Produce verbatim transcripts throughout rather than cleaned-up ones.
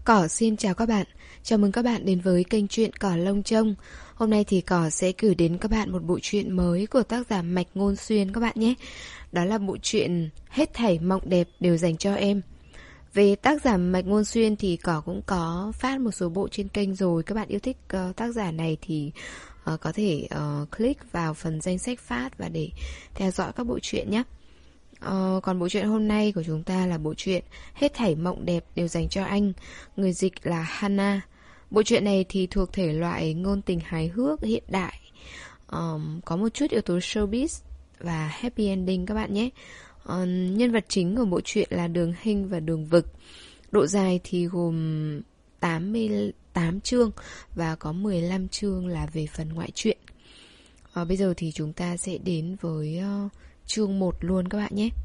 Cỏ xin chào các bạn, chào mừng các bạn đến với kênh truyện Cỏ Lông Trông. Hôm nay thì Cỏ sẽ gửi đến các bạn một bộ truyện mới của tác giả Mạch Ngôn Xuyên các bạn nhé. Đó là bộ truyện Hết thảy mộng đẹp đều dành cho em. Về tác giả Mạch Ngôn Xuyên thì Cỏ cũng có phát một số bộ trên kênh rồi. Các bạn yêu thích uh, tác giả này thì uh, có thể uh, click vào phần danh sách phát và để theo dõi các bộ truyện nhé. Ờ, còn bộ truyện hôm nay của chúng ta là bộ truyện Hết thảy mộng đẹp đều dành cho anh. Người dịch là Hana. Bộ truyện này thì thuộc thể loại ngôn tình hài hước hiện đại, um, có một chút yếu tố showbiz và happy ending các bạn nhé. uh, Nhân vật chính của bộ truyện là Đường Hinh và Đường Vực. Độ dài thì gồm tám mươi tám chương và có mười lăm chương là về phần ngoại truyện. uh, Bây giờ thì chúng ta sẽ đến với uh, chương một luôn các bạn nhé.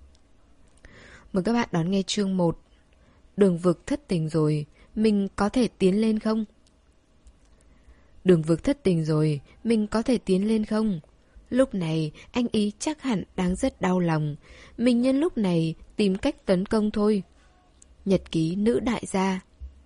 Mời các bạn đón nghe chương một. Đường Vực thất tình rồi, mình có thể tiến lên không? Đường Vực thất tình rồi, mình có thể tiến lên không? Lúc này anh ý chắc hẳn đang rất đau lòng. Mình nhân lúc này tìm cách tấn công thôi. Nhật ký nữ đại gia.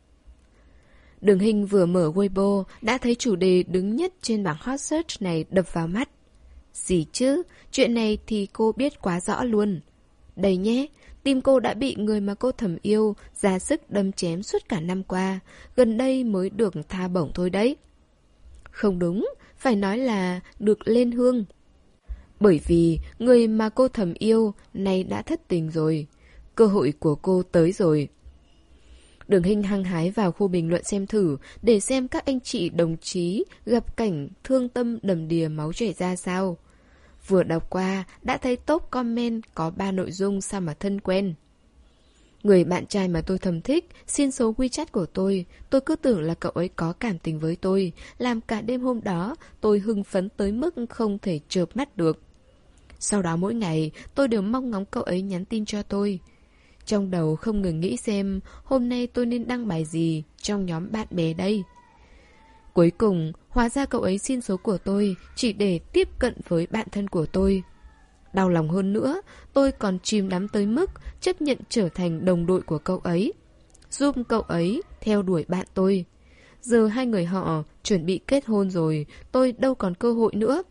Đường Hinh vừa mở Weibo đã thấy chủ đề đứng nhất trên bảng hot search này đập vào mắt. Gì chứ, chuyện này thì cô biết quá rõ luôn. Đây nhé, tim cô đã bị người mà cô thầm yêu ra sức đâm chém suốt cả năm qua, gần đây mới được tha bổng thôi đấy. Không đúng, phải nói là được lên hương. Bởi vì người mà cô thầm yêu nay đã thất tình rồi, cơ hội của cô tới rồi. Đường Hinh hăng hái vào khu bình luận xem thử để xem các anh chị đồng chí gặp cảnh thương tâm đầm đìa máu chảy ra sao. Vừa đọc qua đã thấy top comment có ba nội dung sao mà thân quen. Người bạn trai mà tôi thầm thích xin số WeChat của tôi. Tôi cứ tưởng là cậu ấy có cảm tình với tôi. Làm cả đêm hôm đó tôi hưng phấn tới mức không thể chợp mắt được. Sau đó mỗi ngày tôi đều mong ngóng cậu ấy nhắn tin cho tôi. Trong đầu không ngừng nghĩ xem hôm nay tôi nên đăng bài gì trong nhóm bạn bè đây. Cuối cùng, hóa ra cậu ấy xin số của tôi chỉ để tiếp cận với bạn thân của tôi. Đau lòng hơn nữa, tôi còn chìm đắm tới mức chấp nhận trở thành đồng đội của cậu ấy, giúp cậu ấy theo đuổi bạn tôi. Giờ hai người họ chuẩn bị kết hôn rồi, tôi đâu còn cơ hội nữa.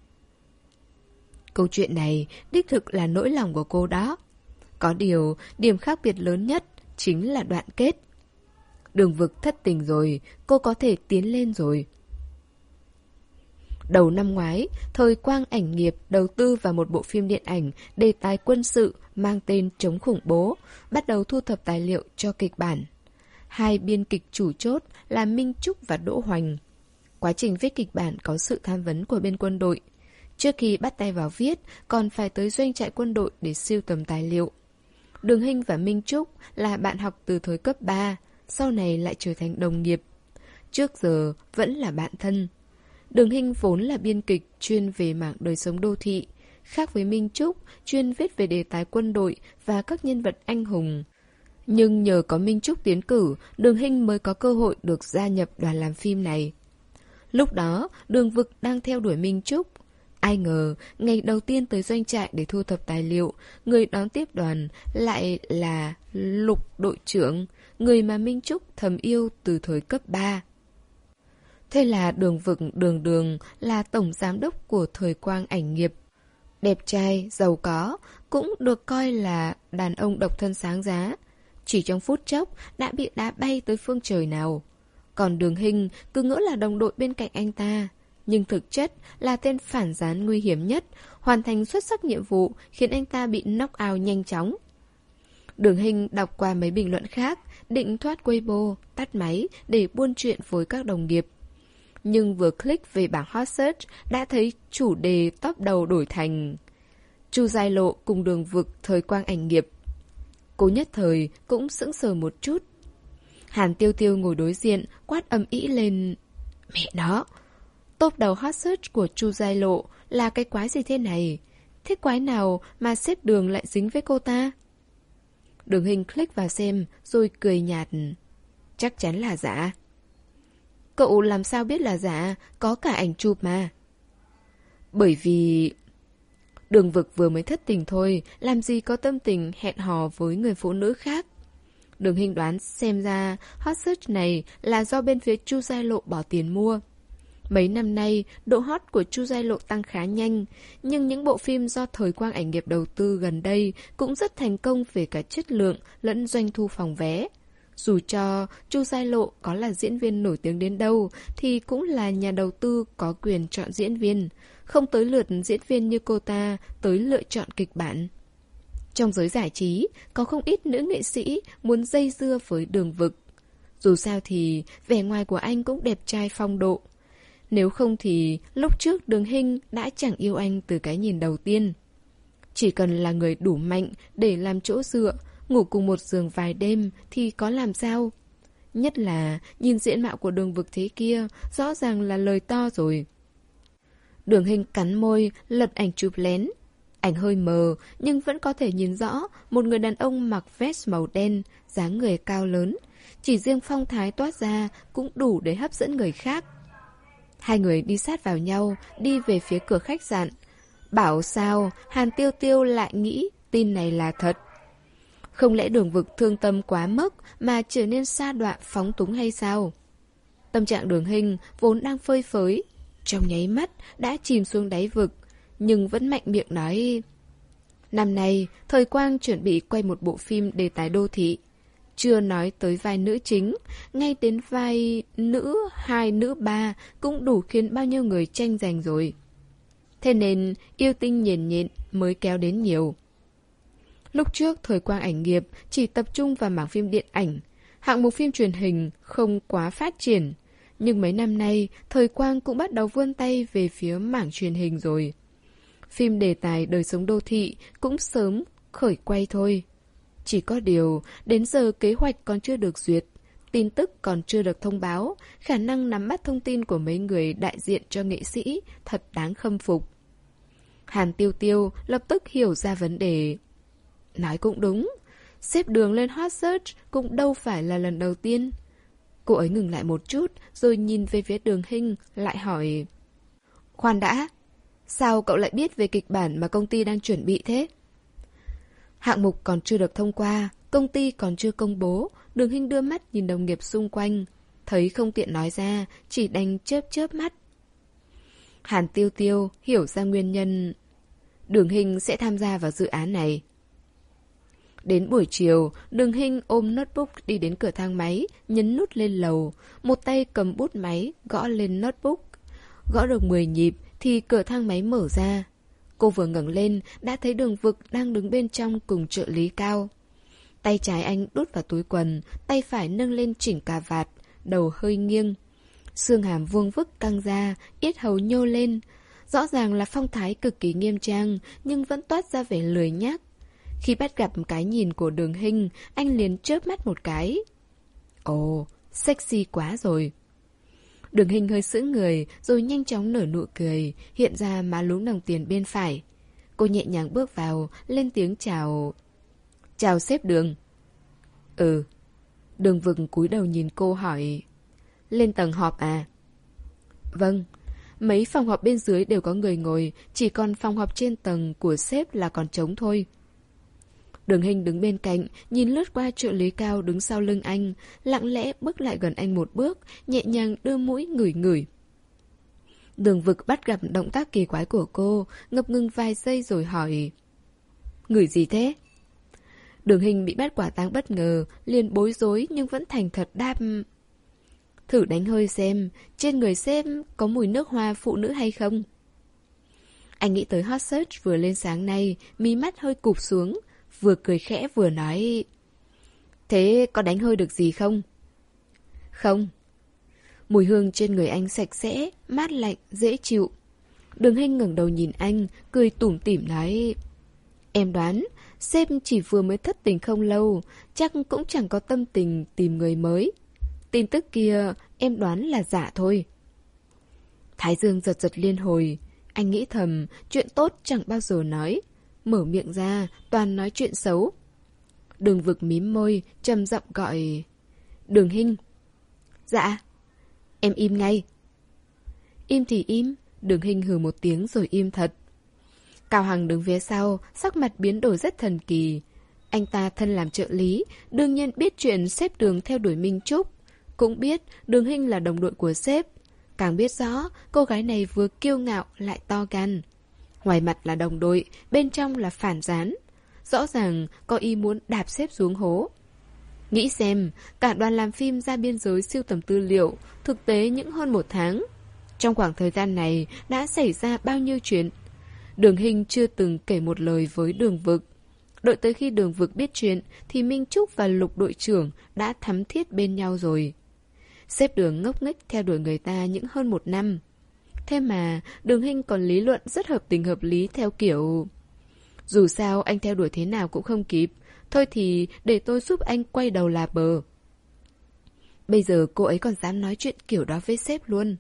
Câu chuyện này đích thực là nỗi lòng của cô đó. Có điều, điểm khác biệt lớn nhất chính là đoạn kết. Đường Vực thất tình rồi, cô có thể tiến lên rồi. Đầu năm ngoái, Thời Quang Ảnh Nghiệp đầu tư vào một bộ phim điện ảnh đề tài quân sự mang tên Chống khủng bố, bắt đầu thu thập tài liệu cho kịch bản. Hai biên kịch chủ chốt là Minh Trúc và Đỗ Hoành. Quá trình viết kịch bản có sự tham vấn của bên quân đội. Trước khi bắt tay vào viết, còn phải tới doanh trại quân đội để sưu tầm tài liệu. Đường Hinh và Minh Trúc là bạn học từ thời cấp ba, sau này lại trở thành đồng nghiệp. Trước giờ vẫn là bạn thân. Đường Hinh vốn là biên kịch chuyên về mảng đời sống đô thị, khác với Minh Trúc chuyên viết về đề tài quân đội và các nhân vật anh hùng. Nhưng nhờ có Minh Trúc tiến cử, Đường Hinh mới có cơ hội được gia nhập đoàn làm phim này. Lúc đó, Đường Vực đang theo đuổi Minh Trúc. Ai ngờ, ngày đầu tiên tới doanh trại để thu thập tài liệu, người đón tiếp đoàn lại là Lục đội trưởng, người mà Minh Trúc thầm yêu từ thời cấp ba. Thế là Đường Vực đường đường là tổng giám đốc của Thời Quang Ảnh Nghiệp. Đẹp trai, giàu có, cũng được coi là đàn ông độc thân sáng giá. Chỉ trong phút chốc đã bị đá bay tới phương trời nào. Còn Đường Hinh cứ ngỡ là đồng đội bên cạnh anh ta, nhưng thực chất là tên phản gián nguy hiểm nhất, hoàn thành xuất sắc nhiệm vụ khiến anh ta bị knock out nhanh chóng. Đường Hinh đọc qua mấy bình luận khác, định thoát Weibo, tắt máy để buôn chuyện với các đồng nghiệp. Nhưng vừa click về bảng hot search đã thấy chủ đề top đầu đổi thành Chu Giai Lộ cùng Đường Vực Thời Quang Ảnh Nghiệp. Cô nhất thời cũng sững sờ một chút. Hàn Tiêu Tiêu ngồi đối diện quát ầm ĩ lên: Mẹ nó! Top đầu hot search của Chu Giai Lộ là cái quái gì thế này? Thế quái nào mà xếp Đường lại dính với cô ta? Đường Hinh click vào xem rồi cười nhạt: Chắc chắn là giả. Cậu làm sao biết là giả, có cả ảnh chụp mà. Bởi vì... Đường Vực vừa mới thất tình thôi, làm gì có tâm tình hẹn hò với người phụ nữ khác. Đường Hinh đoán xem ra hot search này là do bên phía Chu Giai Lộ bỏ tiền mua. Mấy năm nay, độ hot của Chu Giai Lộ tăng khá nhanh, nhưng những bộ phim do Thời Quang Ảnh Nghiệp đầu tư gần đây cũng rất thành công về cả chất lượng lẫn doanh thu phòng vé. Dù cho Chu Giai Lộ có là diễn viên nổi tiếng đến đâu thì cũng là nhà đầu tư có quyền chọn diễn viên, không tới lượt diễn viên như cô ta tới lựa chọn kịch bản. Trong giới giải trí, có không ít nữ nghệ sĩ muốn dây dưa với Đường Vực. Dù sao thì vẻ ngoài của anh cũng đẹp trai phong độ. Nếu không thì lúc trước Đường Hinh đã chẳng yêu anh từ cái nhìn đầu tiên. Chỉ cần là người đủ mạnh để làm chỗ dựa, ngủ cùng một giường vài đêm thì có làm sao? Nhất là nhìn diện mạo của Đường Vực thế kia, rõ ràng là lời to rồi. Đường Hinh cắn môi, lật ảnh chụp lén. Ảnh hơi mờ nhưng vẫn có thể nhìn rõ một người đàn ông mặc vest màu đen, dáng người cao lớn. Chỉ riêng phong thái toát ra cũng đủ để hấp dẫn người khác. Hai người đi sát vào nhau, đi về phía cửa khách sạn. Bảo sao Hàn Tiêu Tiêu lại nghĩ tin này là thật? Không lẽ Đường Vực thương tâm quá mức mà trở nên sa đọa phóng túng hay sao? Tâm trạng Đường Hinh vốn đang phơi phới, trong nháy mắt đã chìm xuống đáy vực, nhưng vẫn mạnh miệng nói: năm nay, Thời Quang chuẩn bị quay một bộ phim đề tài đô thị. Chưa nói tới vai nữ chính, ngay đến vai nữ hai, nữ ba cũng đủ khiến bao nhiêu người tranh giành rồi. Thế nên yêu tinh nhện nhện mới kéo đến nhiều. Lúc trước Thời Quang Ảnh Nghiệp chỉ tập trung vào mảng phim điện ảnh, hạng mục phim truyền hình không quá phát triển. Nhưng mấy năm nay, Thời Quang cũng bắt đầu vươn tay về phía mảng truyền hình rồi. Phim đề tài đời sống đô thị cũng sớm khởi quay thôi. Chỉ có điều, đến giờ kế hoạch còn chưa được duyệt, tin tức còn chưa được thông báo, khả năng nắm bắt thông tin của mấy người đại diện cho nghệ sĩ thật đáng khâm phục. Hàn Tiêu Tiêu lập tức hiểu ra vấn đề. Nói cũng đúng, xếp Đường lên hot search cũng đâu phải là lần đầu tiên. Cô ấy ngừng lại một chút, rồi nhìn về phía Đường Hinh, lại hỏi: khoan đã, sao cậu lại biết về kịch bản mà công ty đang chuẩn bị thế? Hạng mục còn chưa được thông qua, công ty còn chưa công bố. Đường Hinh đưa mắt nhìn đồng nghiệp xung quanh, thấy không tiện nói ra, chỉ đành chớp chớp mắt. Hàn Tiêu Tiêu hiểu ra nguyên nhân. Đường Hinh sẽ tham gia vào dự án này. Đến buổi chiều, Đường Hinh ôm notebook đi đến cửa thang máy, nhấn nút lên lầu, một tay cầm bút máy, gõ lên notebook. Gõ được mười nhịp thì cửa thang máy mở ra. Cô vừa ngẩng lên đã thấy Đường Vực đang đứng bên trong cùng trợ lý Cao. Tay trái anh đút vào túi quần, tay phải nâng lên chỉnh cà vạt, đầu hơi nghiêng. Xương hàm vuông vức căng ra, yết hầu nhô lên. Rõ ràng là phong thái cực kỳ nghiêm trang, nhưng vẫn toát ra vẻ lười nhác. Khi bắt gặp cái nhìn của Đường Hinh, anh liền chớp mắt một cái. Ồ, sexy quá rồi. Đường Hinh hơi sững người, rồi nhanh chóng nở nụ cười, hiện ra má lúm đồng tiền bên phải. Cô nhẹ nhàng bước vào, lên tiếng chào. Chào sếp Đường. Ừ. Đường Vực cúi đầu nhìn cô hỏi: lên tầng họp à? Vâng. Mấy phòng họp bên dưới đều có người ngồi, chỉ còn phòng họp trên tầng của sếp là còn trống thôi. Đường Hinh đứng bên cạnh, nhìn lướt qua trợ lý Cao đứng sau lưng anh, lặng lẽ bước lại gần anh một bước, nhẹ nhàng đưa mũi ngửi ngửi. Đường Vực bắt gặp động tác kỳ quái của cô, ngập ngừng vài giây rồi hỏi: ngửi gì thế? Đường Hinh bị bắt quả tang bất ngờ, liền bối rối nhưng vẫn thành thật đáp: thử đánh hơi xem, trên người sếp có mùi nước hoa phụ nữ hay không? Anh nghĩ tới hot search vừa lên sáng nay, mí mắt hơi cụp xuống, vừa cười khẽ vừa nói: thế có đánh hơi được gì không? Không. Mùi hương trên người anh sạch sẽ, mát lạnh, dễ chịu. Đường Hinh ngẩng đầu nhìn anh, cười tủm tỉm nói: em đoán, sếp chỉ vừa mới thất tình không lâu, chắc cũng chẳng có tâm tình tìm người mới. Tin tức kia em đoán là giả thôi. Thái dương giật giật liên hồi. Anh nghĩ thầm, chuyện tốt chẳng bao giờ nói, mở miệng ra toàn nói chuyện xấu. Đường Vực mím môi, trầm giọng gọi: Đường Hinh. Dạ. Em im ngay. Im thì im. Đường Hinh hừ một tiếng rồi im thật. Cao Hằng đứng phía sau, sắc mặt biến đổi rất thần kỳ. Anh ta thân làm trợ lý, đương nhiên biết chuyện sếp Đường theo đuổi Minh Trúc. Cũng biết Đường Hinh là đồng đội của sếp. Càng biết rõ cô gái này vừa kiêu ngạo lại to gan. Ngoài mặt là đồng đội, bên trong là phản gián. Rõ ràng có ý muốn đạp sếp xuống hố. Nghĩ xem, cả đoàn làm phim ra biên giới sưu tầm tư liệu, thực tế những hơn một tháng. Trong khoảng thời gian này đã xảy ra bao nhiêu chuyện. Đường Hinh chưa từng kể một lời với Đường Vực. Đợi tới khi Đường Vực biết chuyện thì Minh Trúc và Lục đội trưởng đã thắm thiết bên nhau rồi. Sếp Đường ngốc nghếch theo đuổi người ta những hơn một năm. Thế mà Đường Hinh còn lý luận rất hợp tình hợp lý theo kiểu: dù sao anh theo đuổi thế nào cũng không kịp, thôi thì để tôi giúp anh quay đầu là bờ. Bây giờ cô ấy còn dám nói chuyện kiểu đó với sếp luôn.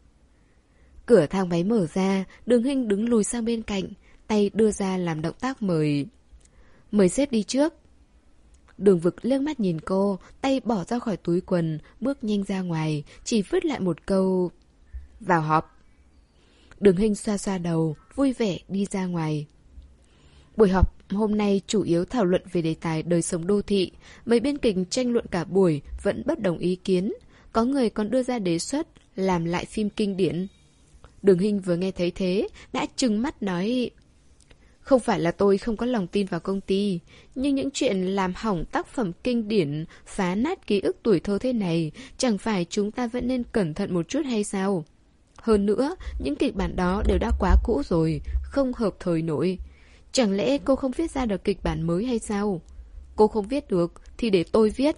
Cửa thang máy mở ra, Đường Hinh đứng lùi sang bên cạnh, tay đưa ra làm động tác mời. Mời sếp đi trước. Đường Vực liếc mắt nhìn cô, tay bỏ ra khỏi túi quần, bước nhanh ra ngoài, chỉ vứt lại một câu: vào họp. Đường Hinh xoa xoa đầu, vui vẻ đi ra ngoài. Buổi họp hôm nay chủ yếu thảo luận về đề tài đời sống đô thị. Mấy biên kịch tranh luận cả buổi vẫn bất đồng ý kiến. Có người còn đưa ra đề xuất làm lại phim kinh điển. Đường Hinh vừa nghe thấy thế đã trừng mắt nói: không phải là tôi không có lòng tin vào công ty, nhưng những chuyện làm hỏng tác phẩm kinh điển, phá nát ký ức tuổi thơ thế này, chẳng phải chúng ta vẫn nên cẩn thận một chút hay sao? Hơn nữa, những kịch bản đó đều đã quá cũ rồi, không hợp thời nổi. Chẳng lẽ cô không viết ra được kịch bản mới hay sao? Cô không viết được thì để tôi viết.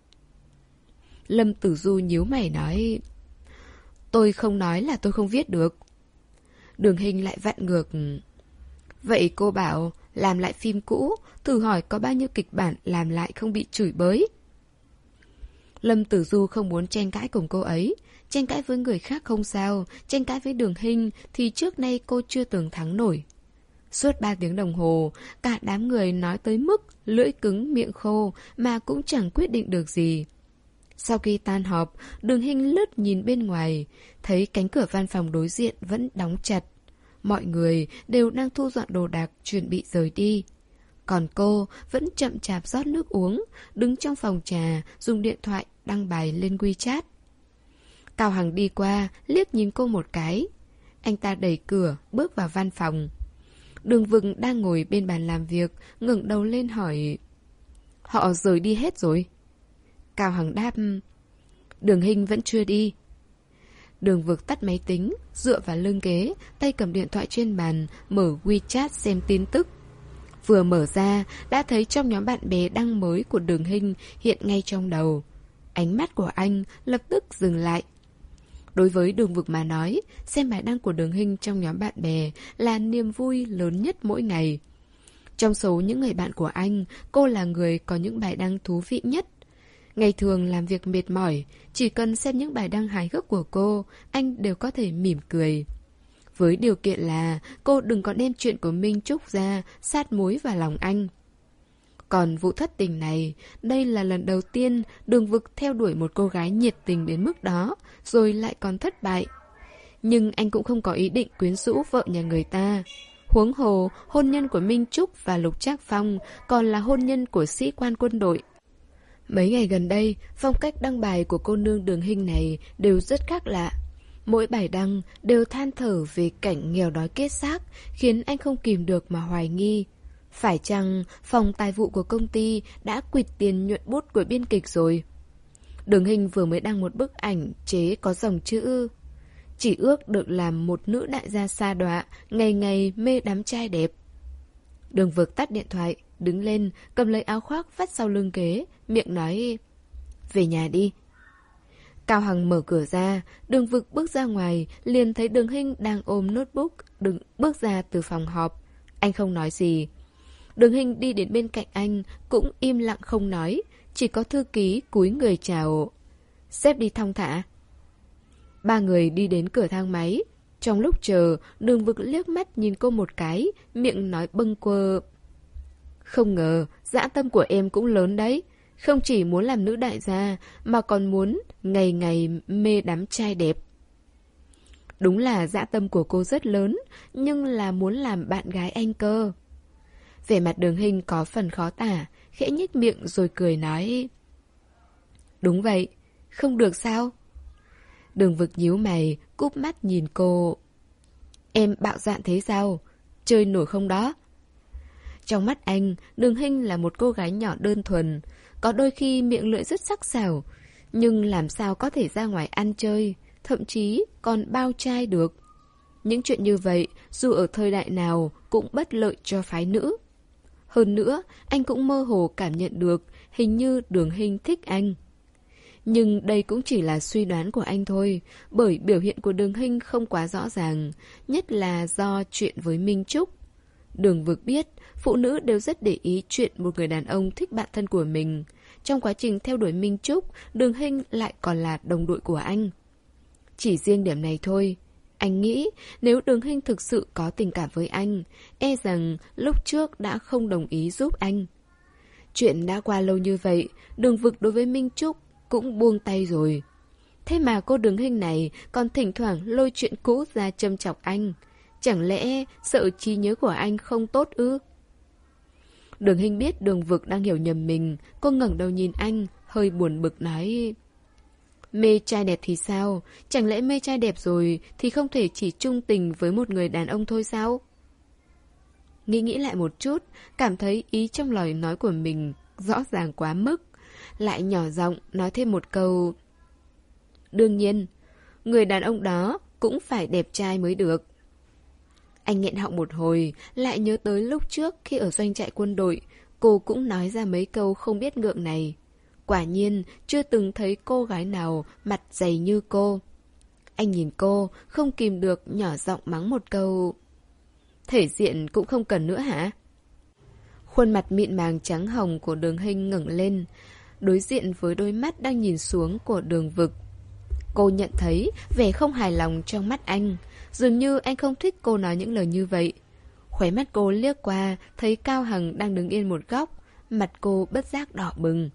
Lâm Tử Du nhíu mày nói: tôi không nói là tôi không viết được. Đường Hinh lại vặn ngược: vậy cô bảo làm lại phim cũ, thử hỏi có bao nhiêu kịch bản làm lại không bị chửi bới. Lâm Tử Du không muốn tranh cãi cùng cô ấy. Tranh cãi với người khác không sao, tranh cãi với Đường Hinh thì trước nay cô chưa từng thắng nổi. Suốt ba tiếng đồng hồ, cả đám người nói tới mức lưỡi cứng miệng khô mà cũng chẳng quyết định được gì. Sau khi tan họp, Đường Hinh lướt nhìn bên ngoài, thấy cánh cửa văn phòng đối diện vẫn đóng chặt. Mọi người đều đang thu dọn đồ đạc chuẩn bị rời đi. Còn cô vẫn chậm chạp rót nước uống, đứng trong phòng trà, dùng điện thoại đăng bài lên WeChat. Cao Hằng đi qua, liếc nhìn cô một cái. Anh ta đẩy cửa, bước vào văn phòng. Đường Vực đang ngồi bên bàn làm việc, ngẩng đầu lên hỏi: họ rời đi hết rồi? Cao Hằng đáp: Đường Hinh vẫn chưa đi. Đường Vực tắt máy tính, dựa vào lưng ghế, tay cầm điện thoại trên bàn, mở WeChat xem tin tức. Vừa mở ra, đã thấy trong nhóm bạn bè đăng mới của Đường Hinh hiện ngay trong đầu. Ánh mắt của anh lập tức dừng lại. Đối với Đường Vực mà nói, xem bài đăng của Đường Hinh trong nhóm bạn bè là niềm vui lớn nhất mỗi ngày. Trong số những người bạn của anh, cô là người có những bài đăng thú vị nhất. Ngày thường làm việc mệt mỏi, chỉ cần xem những bài đăng hài hước của cô, anh đều có thể mỉm cười. Với điều kiện là cô đừng có đem chuyện của Minh Trúc ra, sát muối vào lòng anh. Còn vụ thất tình này, đây là lần đầu tiên Đường Vực theo đuổi một cô gái nhiệt tình đến mức đó, rồi lại còn thất bại. Nhưng anh cũng không có ý định quyến rũ vợ nhà người ta. Huống hồ, hôn nhân của Minh Trúc và Lục Trác Phong còn là hôn nhân của sĩ quan quân đội. Mấy ngày gần đây, phong cách đăng bài của cô nương Đường Hinh này đều rất khác lạ. Mỗi bài đăng đều than thở về cảnh nghèo đói kết xác, khiến anh không kìm được mà hoài nghi. Phải chăng phòng tài vụ của công ty đã quỵt tiền nhuận bút của biên kịch rồi? Đường Hinh vừa mới đăng một bức ảnh chế có dòng chữ: chỉ ước được làm một nữ đại gia sa đọa, ngày ngày mê đám trai đẹp. Đường Vực tắt điện thoại, đứng lên, cầm lấy áo khoác vắt sau lưng ghế, miệng nói: về nhà đi. Cao Hằng mở cửa ra, Đường Vực bước ra ngoài, liền thấy Đường Hinh đang ôm notebook, đứng bước ra từ phòng họp. Anh không nói gì. Đường Hinh đi đến bên cạnh anh, cũng im lặng không nói, chỉ có thư ký cúi người chào: sếp đi thong thả. Ba người đi đến cửa thang máy. Trong lúc chờ, Đường Vực liếc mắt nhìn cô một cái, miệng nói bâng quơ: không ngờ, dã tâm của em cũng lớn đấy. Không chỉ muốn làm nữ đại gia, mà còn muốn ngày ngày mê đám trai đẹp. Đúng là dã tâm của cô rất lớn, nhưng là muốn làm bạn gái anh cơ. Vẻ mặt Đường Hinh có phần khó tả. khẽ nhếch miệng rồi cười nói. Đúng vậy, không được sao? Đường Vực nhíu mày, cúp mắt nhìn cô. Em bạo dạn thế sao? Chơi nổi không đó? Trong mắt anh, Đường Hinh là một cô gái nhỏ đơn thuần, có đôi khi miệng lưỡi rất sắc sảo, nhưng làm sao có thể ra ngoài ăn chơi, thậm chí còn bao trai được. Những chuyện như vậy, dù ở thời đại nào, cũng bất lợi cho phái nữ. Hơn nữa, anh cũng mơ hồ cảm nhận được hình như Đường Hinh thích anh. Nhưng đây cũng chỉ là suy đoán của anh thôi, bởi biểu hiện của Đường Hinh không quá rõ ràng, nhất là do chuyện với Minh Trúc. Đường Vực biết, phụ nữ đều rất để ý chuyện một người đàn ông thích bạn thân của mình. Trong quá trình theo đuổi Minh Trúc, Đường Hinh lại còn là đồng đội của anh. Chỉ riêng điểm này thôi, anh nghĩ nếu Đường Hinh thực sự có tình cảm với anh, e rằng lúc trước đã không đồng ý giúp anh. Chuyện đã qua lâu như vậy, Đường Vực đối với Minh Trúc cũng buông tay rồi. Thế mà cô Đường Hinh này còn thỉnh thoảng lôi chuyện cũ ra châm chọc anh. Chẳng lẽ sợ trí nhớ của anh không tốt ư? Đường Hinh biết Đường Vực đang hiểu nhầm mình. Cô ngẩng đầu nhìn anh, hơi buồn bực nói. Mê trai đẹp thì sao? Chẳng lẽ mê trai đẹp rồi thì không thể chỉ chung tình với một người đàn ông thôi sao? Nghĩ nghĩ lại một chút, cảm thấy ý trong lời nói của mình rõ ràng quá mức. Lại nhỏ giọng nói thêm một câu. Đương nhiên, người đàn ông đó cũng phải đẹp trai mới được. Anh nghẹn họng một hồi, lại nhớ tới lúc trước khi ở doanh trại quân đội, cô cũng nói ra mấy câu không biết ngượng này. Quả nhiên, chưa từng thấy cô gái nào mặt dày như cô. Anh nhìn cô, không kìm được nhỏ giọng mắng một câu. Thể diện cũng không cần nữa hả? Khuôn mặt mịn màng trắng hồng của Đường Hinh ngẩng lên, đối diện với đôi mắt đang nhìn xuống của Đường Vực. Cô nhận thấy vẻ không hài lòng trong mắt anh, dường như anh không thích cô nói những lời như vậy. Khóe mắt cô liếc qua, thấy Cao Hằng đang đứng yên một góc, mặt cô bất giác đỏ bừng.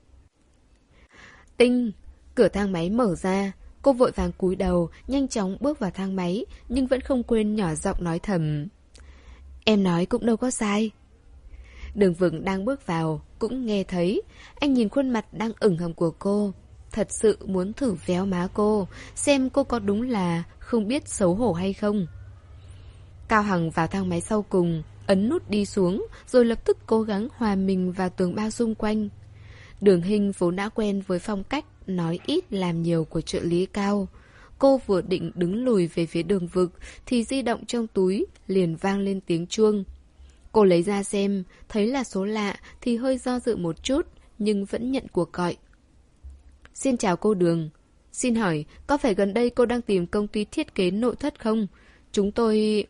Tinh! Cửa thang máy mở ra, cô vội vàng cúi đầu, nhanh chóng bước vào thang máy, nhưng vẫn không quên nhỏ giọng nói thầm. Em nói cũng đâu có sai. Đường Vực đang bước vào, cũng nghe thấy. Anh nhìn khuôn mặt đang ửng hồng của cô, thật sự muốn thử véo má cô, xem cô có đúng là không biết xấu hổ hay không. Cao Hằng vào thang máy sau cùng, ấn nút đi xuống, rồi lập tức cố gắng hòa mình vào tường bao xung quanh. Đường Hinh vốn đã quen với phong cách nói ít làm nhiều của trợ lý Cao. Cô vừa định đứng lùi về phía Đường Vực thì di động trong túi liền vang lên tiếng chuông. Cô lấy ra xem, thấy là số lạ thì hơi do dự một chút, nhưng vẫn nhận cuộc gọi. Xin chào cô Đường. Xin hỏi, có phải gần đây cô đang tìm công ty thiết kế nội thất không? Chúng tôi...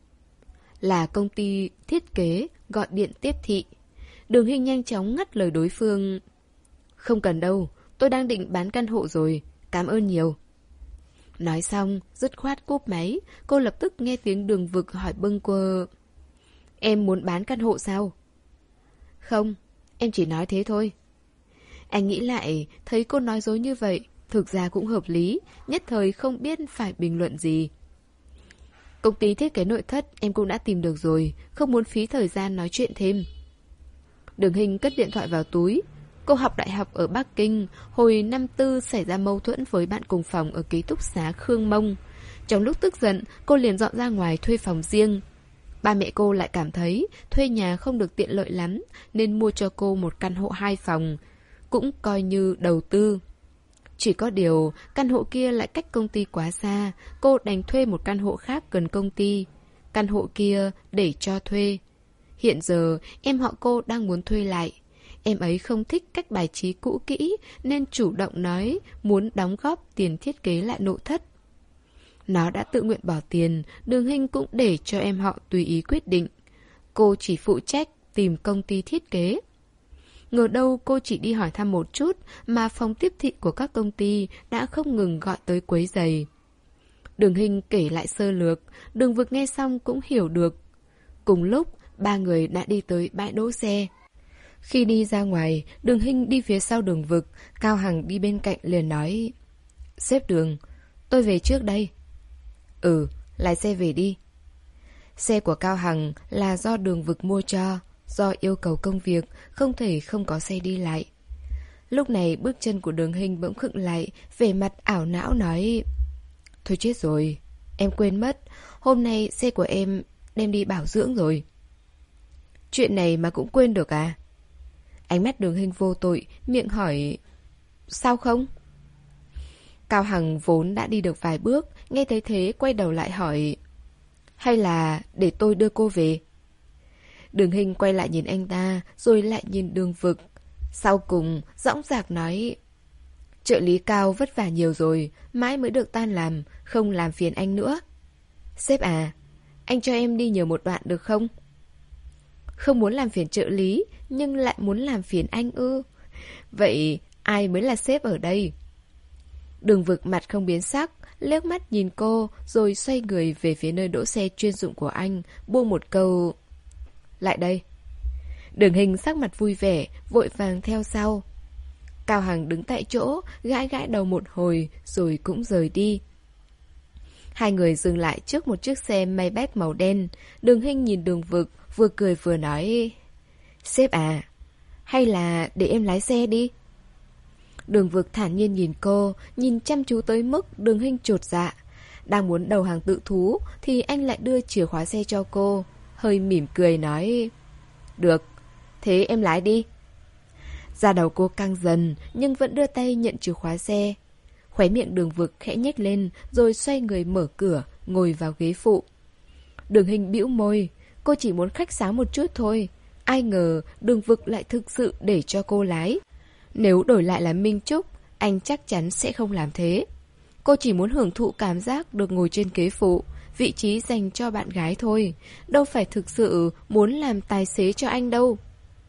Là công ty thiết kế, gọi điện tiếp thị. Đường Hinh nhanh chóng ngắt lời đối phương. Không cần đâu, tôi đang định bán căn hộ rồi, cảm ơn nhiều. Nói xong, dứt khoát cúp máy, cô lập tức nghe tiếng Đường Vực hỏi bâng quơ. Em muốn bán căn hộ sao? Không, em chỉ nói thế thôi. Anh nghĩ lại, thấy cô nói dối như vậy, thực ra cũng hợp lý, nhất thời không biết phải bình luận gì. Công ty thiết kế nội thất em cũng đã tìm được rồi, không muốn phí thời gian nói chuyện thêm. Đường Hinh cất điện thoại vào túi. Cô học đại học ở Bắc Kinh, hồi năm tư xảy ra mâu thuẫn với bạn cùng phòng ở ký túc xá Khương Mông. Trong lúc tức giận, cô liền dọn ra ngoài thuê phòng riêng. Ba mẹ cô lại cảm thấy thuê nhà không được tiện lợi lắm, nên mua cho cô một căn hộ hai phòng, cũng coi như đầu tư. Chỉ có điều, căn hộ kia lại cách công ty quá xa, cô đành thuê một căn hộ khác gần công ty. Căn hộ kia để cho thuê. Hiện giờ, em họ cô đang muốn thuê lại. Em ấy không thích cách bài trí cũ kỹ, nên chủ động nói muốn đóng góp tiền thiết kế lại nội thất. Nó đã tự nguyện bỏ tiền, Đường Hinh cũng để cho em họ tùy ý quyết định. Cô chỉ phụ trách tìm công ty thiết kế. Ngờ đâu cô chỉ đi hỏi thăm một chút mà phòng tiếp thị của các công ty đã không ngừng gọi tới quấy rầy. Đường Hinh kể lại sơ lược, Đường Vực nghe xong cũng hiểu được. Cùng lúc, ba người đã đi tới bãi đỗ xe. Khi đi ra ngoài, Đường Hinh đi phía sau Đường Vực, Cao Hằng đi bên cạnh liền nói. Sếp Đường, tôi về trước đây. Ừ, lái xe về đi. Xe của Cao Hằng là do Đường Vực mua cho. do yêu cầu công việc, không thể không có xe đi lại. Lúc này bước chân của Đường Hinh bỗng khựng lại, vẻ mặt ảo não nói: Thôi chết rồi, em quên mất, hôm nay xe của em đem đi bảo dưỡng rồi. Chuyện này mà cũng quên được à? Ánh mắt Đường Hinh vô tội, miệng hỏi: Sao không? Cao Hằng vốn đã đi được vài bước, nghe thấy thế quay đầu lại hỏi: Hay là để tôi đưa cô về? Đường Hinh quay lại nhìn anh ta, rồi lại nhìn Đường Vực. Sau cùng, dõng dạc nói: Trợ lý Cao vất vả nhiều rồi, mãi mới được tan làm, không làm phiền anh nữa. Sếp à, anh cho em đi nhờ một đoạn được không? Không muốn làm phiền trợ lý, nhưng lại muốn làm phiền anh ư? Vậy ai mới là sếp ở đây? Đường Vực mặt không biến sắc, liếc mắt nhìn cô, rồi xoay người về phía nơi đỗ xe chuyên dụng của anh, buông một câu: Lại đây. Đường Hinh sắc mặt vui vẻ, vội vàng theo sau. Cao Hằng đứng tại chỗ, gãi gãi đầu một hồi, rồi cũng rời đi. Hai người dừng lại trước một chiếc xe Maybach màu đen. Đường Hinh nhìn Đường Vực, vừa cười vừa nói: Sếp à, hay là để em lái xe đi? Đường Vực thản nhiên nhìn cô, nhìn chăm chú tới mức Đường Hinh chột dạ. Đang muốn đầu hàng tự thú, thì anh lại đưa chìa khóa xe cho cô, hơi mỉm cười nói: Được, thế em lái đi. Da đầu cô căng dần, nhưng vẫn đưa tay nhận chìa khóa xe. Khóe miệng Đường Vực khẽ nhếch lên, rồi xoay người mở cửa, ngồi vào ghế phụ. Đường Hinh bĩu môi, cô chỉ muốn khách sáo một chút thôi. Ai ngờ Đường Vực lại thực sự để cho cô lái. Nếu đổi lại là Minh Trúc, anh chắc chắn sẽ không làm thế. Cô chỉ muốn hưởng thụ cảm giác được ngồi trên ghế phụ, vị trí dành cho bạn gái thôi, đâu phải thực sự muốn làm tài xế cho anh đâu.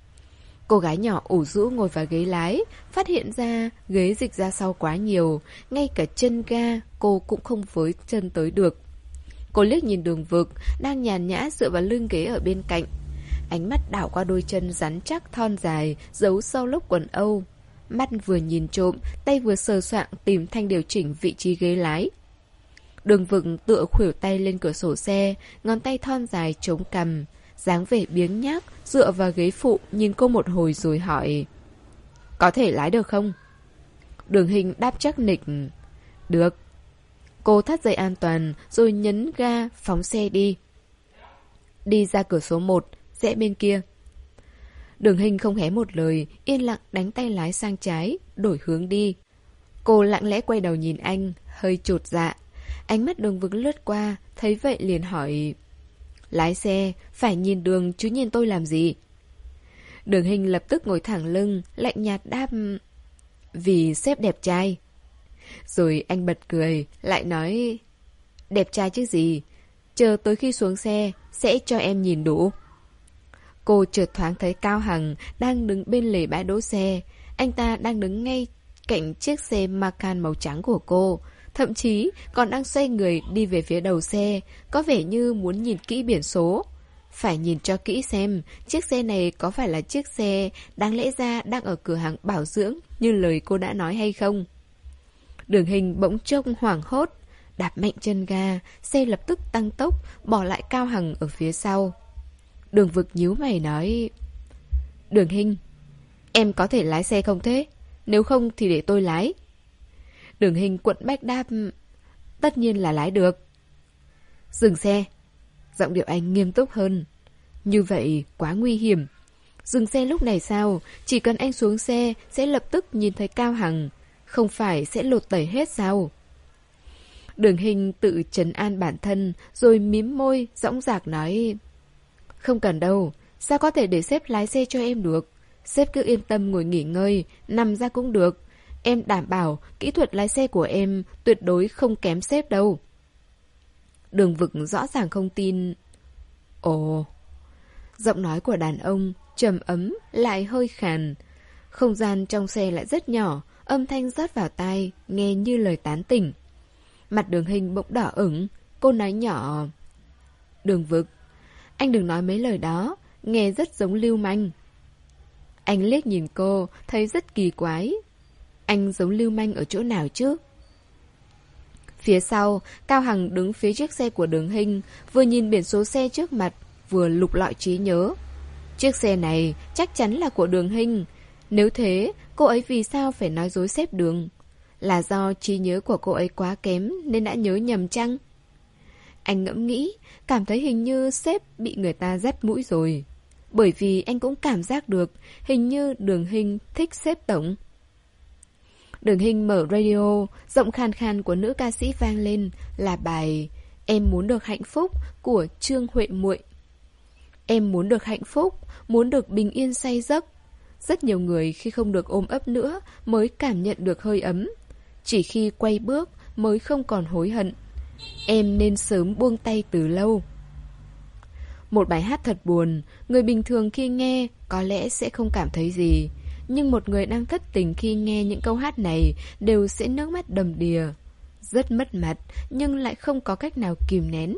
Cô gái nhỏ ủ rũ ngồi vào ghế lái, phát hiện ra ghế dịch ra sau quá nhiều, ngay cả chân ga cô cũng không với chân tới được. Cô liếc nhìn Đường Vực đang nhàn nhã dựa vào lưng ghế ở bên cạnh. Ánh mắt đảo qua đôi chân rắn chắc thon dài, giấu sau lớp quần âu. Mắt vừa nhìn trộm, tay vừa sờ soạng tìm thanh điều chỉnh vị trí ghế lái. Đường Vực tựa khuỷu tay lên cửa sổ xe, ngón tay thon dài chống cằm, dáng vẻ biếng nhác, dựa vào ghế phụ nhìn cô một hồi rồi hỏi: Có thể lái được không? Đường Hinh đáp chắc nịch: Được. Cô thắt dây an toàn, rồi nhấn ga phóng xe đi. Đi ra cửa số một, rẽ bên kia. Đường Hinh không hé một lời, yên lặng đánh tay lái sang trái, đổi hướng đi. Cô lặng lẽ quay đầu nhìn anh, hơi chột dạ. Ánh mắt Đường Vực lướt qua, thấy vậy liền hỏi: Lái xe, phải nhìn đường chứ nhìn tôi làm gì? Đường Hinh lập tức ngồi thẳng lưng, lạnh nhạt đáp: Vì sếp đẹp trai. Rồi anh bật cười, lại nói: Đẹp trai chứ gì, chờ tới khi xuống xe, sẽ cho em nhìn đủ. Cô chợt thoáng thấy Cao Hằng đang đứng bên lề bãi đỗ xe. Anh ta đang đứng ngay cạnh chiếc xe Macan màu trắng của cô, thậm chí còn đang xoay người đi về phía đầu xe, có vẻ như muốn nhìn kỹ biển số. Phải nhìn cho kỹ xem chiếc xe này có phải là chiếc xe đáng lẽ ra đang ở cửa hàng bảo dưỡng như lời cô đã nói hay không. Đường Hinh bỗng trông hoảng hốt, đạp mạnh chân ga, xe lập tức tăng tốc, bỏ lại Cao Hằng ở phía sau. Đường Vực nhíu mày nói: Đường Hinh, em có thể lái xe không thế? Nếu không thì để tôi lái. Đường Hinh quận bách đáp: Tất nhiên là lái được. Dừng xe. Giọng điệu anh nghiêm túc hơn. Như vậy quá nguy hiểm. Dừng xe lúc này sao? Chỉ cần anh xuống xe sẽ lập tức nhìn thấy Cao Hằng, không phải sẽ lột tẩy hết sao? Đường Hinh tự trấn an bản thân, rồi mím môi, dõng dạc nói: Không cần đâu, sao có thể để sếp lái xe cho em được? Sếp cứ yên tâm ngồi nghỉ ngơi, nằm ra cũng được. Em đảm bảo kỹ thuật lái xe của em tuyệt đối không kém sếp đâu. Đường Vực rõ ràng không tin. Ồ. Giọng nói của đàn ông trầm ấm lại hơi khàn. Không gian trong xe lại rất nhỏ, âm thanh rót vào tai, nghe như lời tán tỉnh. Mặt Đường Hinh bỗng đỏ ửng, cô nói nhỏ: Đường Vực, anh đừng nói mấy lời đó, nghe rất giống lưu manh. Anh liếc nhìn cô, thấy rất kỳ quái. Anh giống lưu manh ở chỗ nào chứ? Phía sau, Cao Hằng đứng phía chiếc xe của Đường Hinh, vừa nhìn biển số xe trước mặt, vừa lục lọi trí nhớ. Chiếc xe này chắc chắn là của Đường Hinh. Nếu thế, cô ấy vì sao phải nói dối sếp Đường? Là do trí nhớ của cô ấy quá kém nên đã nhớ nhầm chăng? Anh ngẫm nghĩ, cảm thấy hình như sếp bị người ta dắt mũi rồi. Bởi vì anh cũng cảm giác được hình như Đường Hinh thích sếp tổng. Đường Hinh mở radio, giọng khàn khàn của nữ ca sĩ vang lên là bài Em muốn được hạnh phúc của Trương Huệ Muội. Em muốn được hạnh phúc, muốn được bình yên say giấc. Rất nhiều người khi không được ôm ấp nữa mới cảm nhận được hơi ấm. Chỉ khi quay bước mới không còn hối hận. Em nên sớm buông tay từ lâu. Một bài hát thật buồn, người bình thường khi nghe có lẽ sẽ không cảm thấy gì. Nhưng một người đang thất tình khi nghe những câu hát này đều sẽ nước mắt đầm đìa. Rất mất mặt, nhưng lại không có cách nào kìm nén.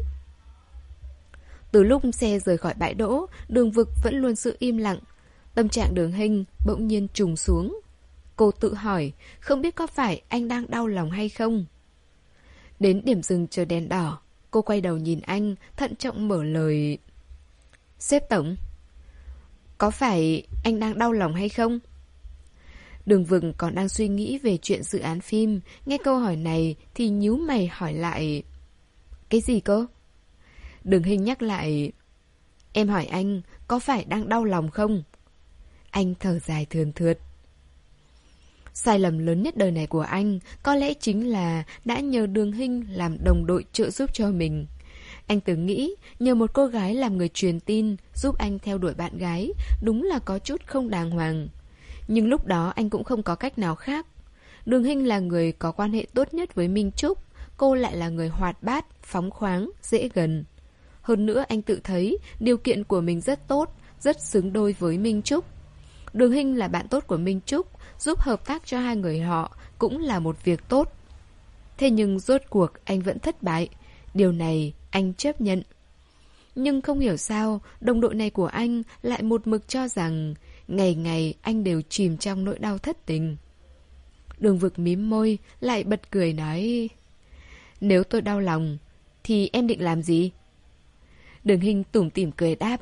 Từ lúc xe rời khỏi bãi đỗ, Đường Vực vẫn luôn giữ im lặng. Tâm trạng Đường Hinh bỗng nhiên trùng xuống. Cô tự hỏi, không biết có phải anh đang đau lòng hay không? Đến điểm dừng chờ đèn đỏ, cô quay đầu nhìn anh, thận trọng mở lời. Sếp tổng, có phải anh đang đau lòng hay không? Đường Vực còn đang suy nghĩ về chuyện dự án phim, nghe câu hỏi này thì nhíu mày hỏi lại. Cái gì cơ? Đường Hinh nhắc lại. Em hỏi anh, có phải đang đau lòng không? Anh thở dài thườn thượt. Sai lầm lớn nhất đời này của anh có lẽ chính là đã nhờ Đường Hinh làm đồng đội trợ giúp cho mình. Anh từng nghĩ nhờ một cô gái làm người truyền tin giúp anh theo đuổi bạn gái đúng là có chút không đàng hoàng. Nhưng lúc đó anh cũng không có cách nào khác. Đường Hinh là người có quan hệ tốt nhất với Minh Trúc. Cô lại là người hoạt bát, phóng khoáng, dễ gần. Hơn nữa anh tự thấy điều kiện của mình rất tốt, rất xứng đôi với Minh Trúc. Đường Hinh là bạn tốt của Minh Trúc, giúp hợp tác cho hai người họ cũng là một việc tốt. Thế nhưng rốt cuộc anh vẫn thất bại. Điều này anh chấp nhận. Nhưng không hiểu sao đồng đội này của anh lại một mực cho rằng ngày ngày anh đều chìm trong nỗi đau thất tình. Đường Vực mím môi, lại bật cười nói. Nếu tôi đau lòng thì em định làm gì? Đường Hinh tủm tỉm cười đáp.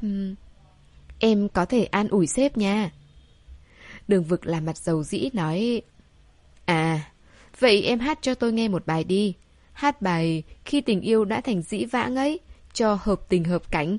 Em có thể an ủi sếp nha. Đường Vực làm mặt dầu dĩ nói. À, vậy em hát cho tôi nghe một bài đi. Hát bài Khi tình yêu đã thành dĩ vãng ấy, cho hợp tình hợp cảnh.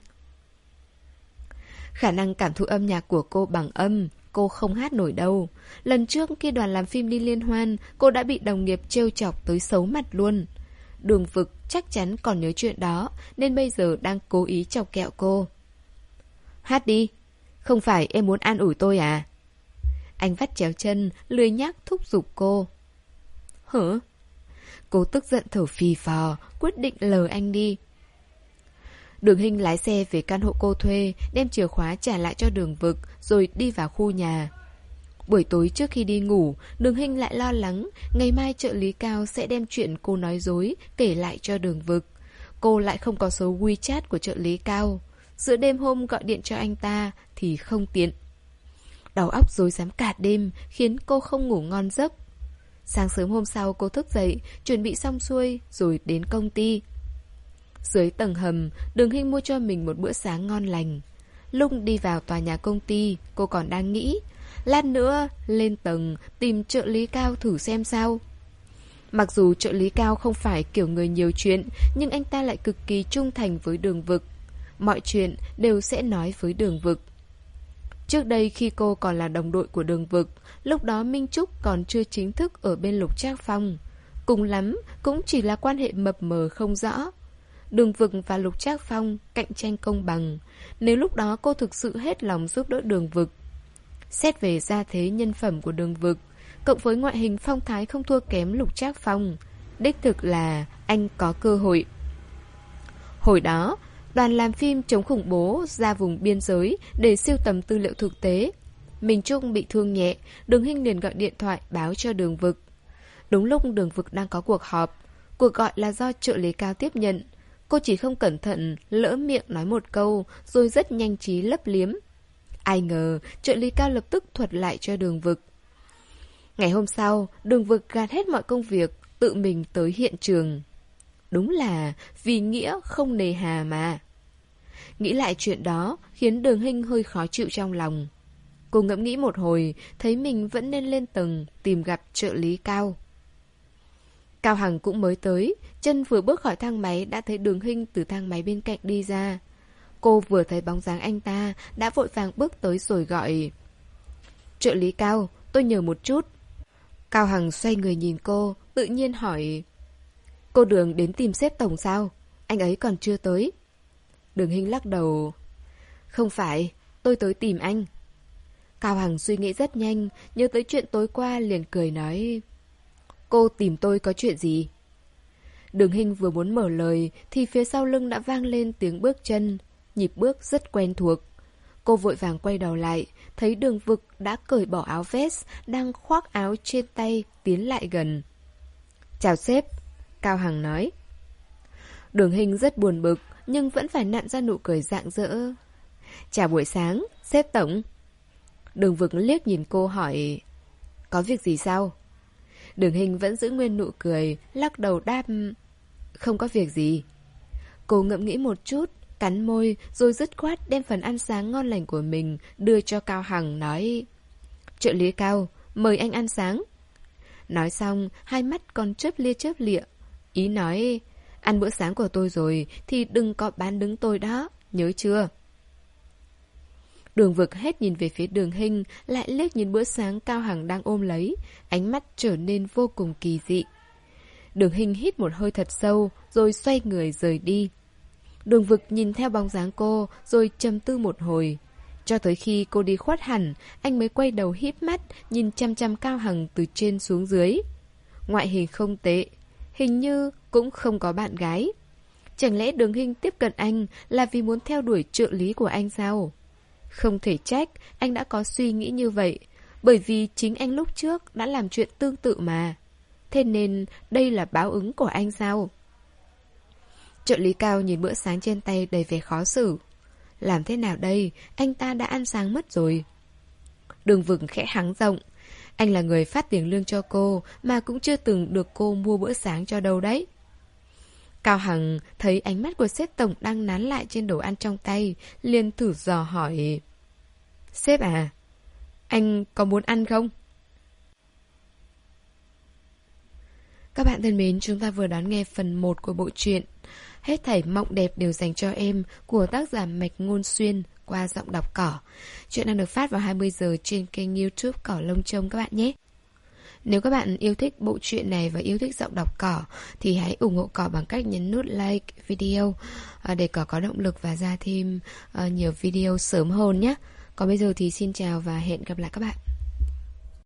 Khả năng cảm thụ âm nhạc của cô bằng âm, cô không hát nổi đâu. Lần trước khi đoàn làm phim đi liên hoan, cô đã bị đồng nghiệp trêu chọc tới xấu mặt luôn. Đường Vực chắc chắn còn nhớ chuyện đó, nên bây giờ đang cố ý chọc kẹo cô. Hát đi, không phải em muốn an ủi tôi à? Anh vắt chéo chân, lười nhác thúc giục cô. Hả? Cô tức giận thở phì phò, quyết định lờ anh đi. Đường Hinh lái xe về căn hộ cô thuê, đem chìa khóa trả lại cho Đường Vực, rồi đi vào khu nhà. Buổi tối trước khi đi ngủ, Đường Hinh lại lo lắng ngày mai trợ lý Cao sẽ đem chuyện cô nói dối kể lại cho Đường Vực. Cô lại không có số WeChat của trợ lý Cao. Giữa đêm hôm gọi điện cho anh ta thì không tiện. Đầu óc rối rắm cả đêm khiến cô không ngủ ngon giấc. Sáng sớm hôm sau cô thức dậy, chuẩn bị xong xuôi rồi đến công ty. Dưới tầng hầm, Đường Hinh mua cho mình một bữa sáng ngon lành. Lúc đi vào tòa nhà công ty, cô còn đang nghĩ lát nữa lên tầng tìm trợ lý Cao thử xem sao. Mặc dù trợ lý Cao không phải kiểu người nhiều chuyện, nhưng anh ta lại cực kỳ trung thành với Đường Vực. Mọi chuyện đều sẽ nói với Đường Vực. Trước đây khi cô còn là đồng đội của Đường Vực, lúc đó Minh Trúc còn chưa chính thức ở bên Lục Trác Phong. Cùng lắm cũng chỉ là quan hệ mập mờ không rõ. Đường Vực và Lục Trác Phong cạnh tranh công bằng. Nếu lúc đó cô thực sự hết lòng giúp đỡ Đường Vực, xét về gia thế nhân phẩm của Đường Vực, cộng với ngoại hình phong thái không thua kém Lục Trác Phong, đích thực là anh có cơ hội. Hồi đó, đoàn làm phim chống khủng bố ra vùng biên giới để sưu tầm tư liệu thực tế. Minh Trúc bị thương nhẹ, Đường Hinh liền gọi điện thoại báo cho Đường Vực. Đúng lúc Đường Vực đang có cuộc họp, cuộc gọi là do trợ lý Cao tiếp nhận. Cô chỉ không cẩn thận lỡ miệng nói một câu, rồi rất nhanh trí lấp liếm. Ai ngờ trợ lý Cao lập tức thuật lại cho Đường Vực. Ngày hôm sau, Đường Vực gạt hết mọi công việc, tự mình tới hiện trường. Đúng là vì nghĩa không nề hà mà. Nghĩ lại chuyện đó khiến Đường Hinh hơi khó chịu trong lòng. Cô ngẫm nghĩ một hồi, thấy mình vẫn nên lên tầng tìm gặp trợ lý Cao. Cao Hằng cũng mới tới, chân vừa bước khỏi thang máy đã thấy Đường Hinh từ thang máy bên cạnh đi ra. Cô vừa thấy bóng dáng anh ta đã vội vàng bước tới rồi gọi: trợ lý Cao, tôi nhờ một chút. Cao Hằng xoay người nhìn cô, tự nhiên hỏi: cô Đường đến tìm sếp tổng sao? Anh ấy còn chưa tới. Đường Hinh lắc đầu: không phải, tôi tới tìm anh. Cao Hằng suy nghĩ rất nhanh, nhớ tới chuyện tối qua liền cười nói: cô tìm tôi có chuyện gì? Đường Hinh vừa muốn mở lời thì phía sau lưng đã vang lên tiếng bước chân, nhịp bước rất quen thuộc. Cô vội vàng quay đầu lại, thấy Đường Vực đã cởi bỏ áo vest, đang khoác áo trên tay, tiến lại gần. Chào sếp, Cao Hằng nói. Đường Hinh rất buồn bực, nhưng vẫn phải nặn ra nụ cười rạng rỡ. Chào buổi sáng, sếp tổng. Đường Vực liếc nhìn cô hỏi: có việc gì sao? Đường Hinh vẫn giữ nguyên nụ cười, lắc đầu đáp: không có việc gì. Cô ngẫm nghĩ một chút, cắn môi, rồi dứt khoát đem phần ăn sáng ngon lành của mình đưa cho Cao Hằng, nói: trợ lý Cao, mời anh ăn sáng. Nói xong, hai mắt còn chớp lia chớp lịa, ý nói: ăn bữa sáng của tôi rồi thì đừng có bán đứng tôi đó, nhớ chưa? Đường Vực hết nhìn về phía Đường Hinh, lại liếc nhìn bữa sáng Cao Hằng đang ôm lấy, ánh mắt trở nên vô cùng kỳ dị. Đường Hinh hít một hơi thật sâu, rồi xoay người rời đi. Đường Vực nhìn theo bóng dáng cô, rồi trầm tư một hồi. Cho tới khi cô đi khuất hẳn, anh mới quay đầu híp mắt, nhìn chăm chăm Cao Hằng từ trên xuống dưới. Ngoại hình không tệ, hình như cũng không có bạn gái. Chẳng lẽ Đường Hinh tiếp cận anh là vì muốn theo đuổi trợ lý của anh sao? Không thể trách anh đã có suy nghĩ như vậy, bởi vì chính anh lúc trước đã làm chuyện tương tự mà. Thế nên đây là báo ứng của anh sao? Trợ lý Cao nhìn bữa sáng trên tay đầy vẻ khó xử. Làm thế nào đây? Anh ta đã ăn sáng mất rồi. Đường Vực khẽ hắng giọng: anh là người phát tiền lương cho cô, mà cũng chưa từng được cô mua bữa sáng cho đâu đấy. Cao Hằng thấy ánh mắt của sếp tổng đang nán lại trên đồ ăn trong tay, liền thử dò hỏi: sếp à, anh có muốn ăn không? Các bạn thân mến, chúng ta vừa đón nghe phần một của bộ truyện Hết thảy mộng đẹp đều dành cho em của tác giả Mạch Ngôn Xuyên qua giọng đọc Cỏ. Chuyện đang được phát vào hai mươi giờ trên kênh YouTube Cỏ Lông Trông các bạn nhé. Nếu các bạn yêu thích bộ truyện này và yêu thích giọng đọc Cỏ thì hãy ủng hộ Cỏ bằng cách nhấn nút like video để Cỏ có động lực và ra thêm nhiều video sớm hơn nhé. Còn bây giờ thì xin chào và hẹn gặp lại các bạn.